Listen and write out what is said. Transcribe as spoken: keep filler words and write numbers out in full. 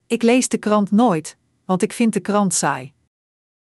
Ik lees de krant nooit, want ik vind de krant saai.